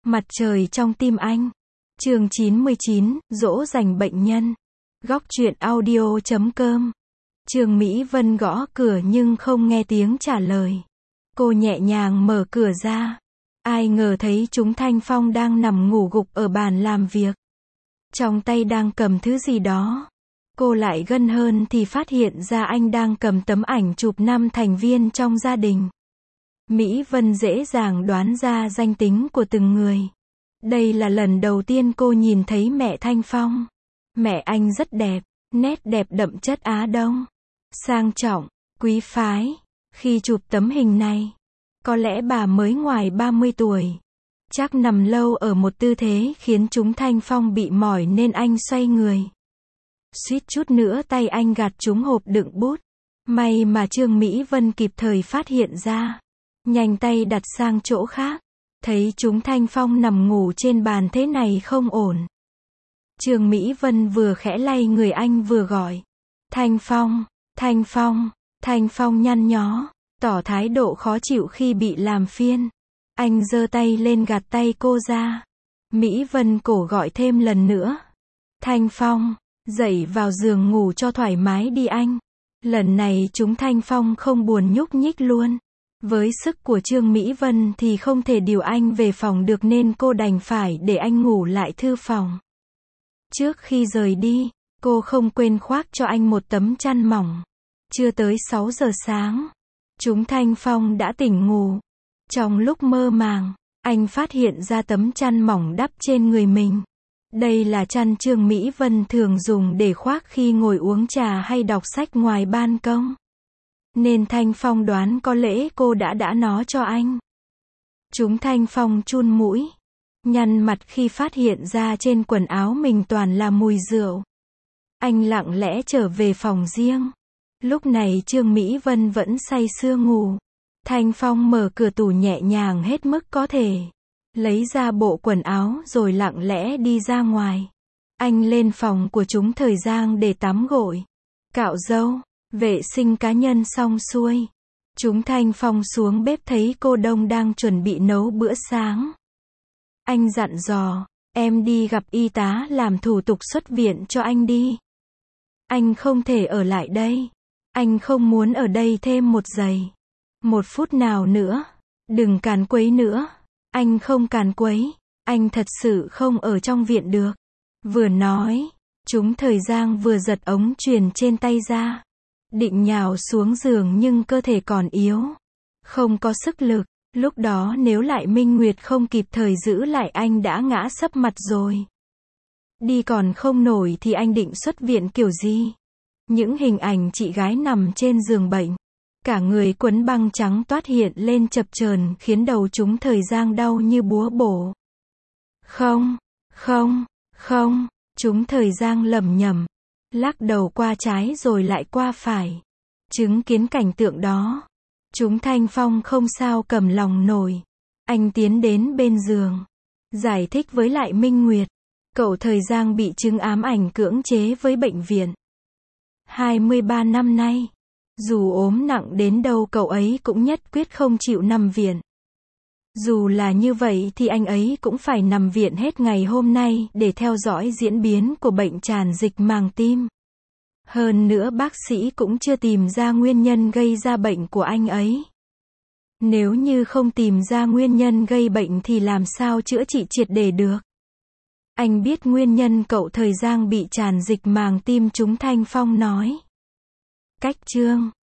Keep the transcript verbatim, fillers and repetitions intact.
Mặt trời trong tim anh. Chương chín mươi chín, dỗ dành bệnh nhân. Góc truyện audio chấm com. Trương Mỹ Vân gõ cửa nhưng không nghe tiếng trả lời. Cô nhẹ nhàng mở cửa ra. Ai ngờ thấy chúng Thanh Phong đang nằm ngủ gục ở bàn làm việc. Trong tay đang cầm thứ gì đó. Cô lại gần hơn thì phát hiện ra anh đang cầm tấm ảnh chụp năm thành viên trong gia đình. Mỹ Vân dễ dàng đoán ra danh tính của từng người. Đây là lần đầu tiên cô nhìn thấy mẹ Thanh Phong. Mẹ anh rất đẹp, nét đẹp đậm chất Á Đông, sang trọng, quý phái. Khi chụp tấm hình này, có lẽ bà mới ngoài ba mươi tuổi. Chắc nằm lâu ở một tư thế khiến chúng Thanh Phong bị mỏi nên anh xoay người. Suýt chút nữa tay anh gạt trúng hộp đựng bút. May mà Trương Mỹ Vân kịp thời phát hiện ra. Nhanh tay đặt sang chỗ khác. Thấy chúng Thanh Phong nằm ngủ trên bàn thế này không ổn. Trương Mỹ Vân vừa khẽ lay người anh vừa gọi. Thanh Phong, Thanh Phong, Thanh Phong nhăn nhó, tỏ thái độ khó chịu khi bị làm phiền. Anh giơ tay lên gạt tay cô ra. Mỹ Vân cổ gọi thêm lần nữa. Thanh Phong, dậy vào giường ngủ cho thoải mái đi anh. Lần này chúng Thanh Phong không buồn nhúc nhích luôn. Với sức của Trương Mỹ Vân thì không thể điều anh về phòng được nên cô đành phải để anh ngủ lại thư phòng. Trước khi rời đi, cô không quên khoác cho anh một tấm chăn mỏng. Chưa tới sáu giờ sáng, chúng Thanh Phong đã tỉnh ngủ. Trong lúc mơ màng, anh phát hiện ra tấm chăn mỏng đắp trên người mình. Đây là chăn Trương Mỹ Vân thường dùng để khoác khi ngồi uống trà hay đọc sách ngoài ban công. Nên Thanh Phong đoán có lẽ cô đã đã nó cho anh. Chúng Thanh Phong chun mũi, nhăn mặt khi phát hiện ra trên quần áo mình toàn là mùi rượu. Anh lặng lẽ trở về phòng riêng. Lúc này Trương Mỹ Vân vẫn say sưa ngủ. Thanh Phong mở cửa tủ nhẹ nhàng hết mức có thể. Lấy ra bộ quần áo rồi lặng lẽ đi ra ngoài. Anh lên phòng của chúng Thời Giang để tắm gội, cạo râu, vệ sinh cá nhân xong xuôi. Chúng Thanh Phong xuống bếp thấy cô Đông đang chuẩn bị nấu bữa sáng. Anh dặn dò, em đi gặp y tá làm thủ tục xuất viện cho anh đi. Anh không thể ở lại đây. Anh không muốn ở đây thêm một giây, một phút nào nữa. Đừng càn quấy nữa. Anh không càn quấy. Anh thật sự không ở trong viện được. Vừa nói, chúng Thời Giang vừa giật ống truyền trên tay ra. Định nhào xuống giường nhưng cơ thể còn yếu. Không có sức lực. Lúc đó nếu lại Minh Nguyệt không kịp thời giữ lại anh đã ngã sấp mặt rồi. Đi còn không nổi thì anh định xuất viện kiểu gì? Những hình ảnh chị gái nằm trên giường bệnh, cả người quấn băng trắng toát hiện lên chập chờn khiến đầu chúng Thời Giang đau như búa bổ. Không, không, không, chúng Thời Giang lẩm nhẩm, lắc đầu qua trái rồi lại qua phải. Chứng kiến cảnh tượng đó, chúng Thanh Phong không sao cầm lòng nổi. Anh tiến đến bên giường, giải thích với lại Minh Nguyệt, cậu Thời Giang bị chứng ám ảnh cưỡng chế với bệnh viện. hai mươi ba năm nay, dù ốm nặng đến đâu cậu ấy cũng nhất quyết không chịu nằm viện. Dù là như vậy thì anh ấy cũng phải nằm viện hết ngày hôm nay để theo dõi diễn biến của bệnh tràn dịch màng tim. Hơn nữa bác sĩ cũng chưa tìm ra nguyên nhân gây ra bệnh của anh ấy. Nếu như không tìm ra nguyên nhân gây bệnh thì làm sao chữa trị triệt để được. Anh biết nguyên nhân cậu Thời Giang bị tràn dịch màng tim, chúng Thanh Phong nói. Cách Trương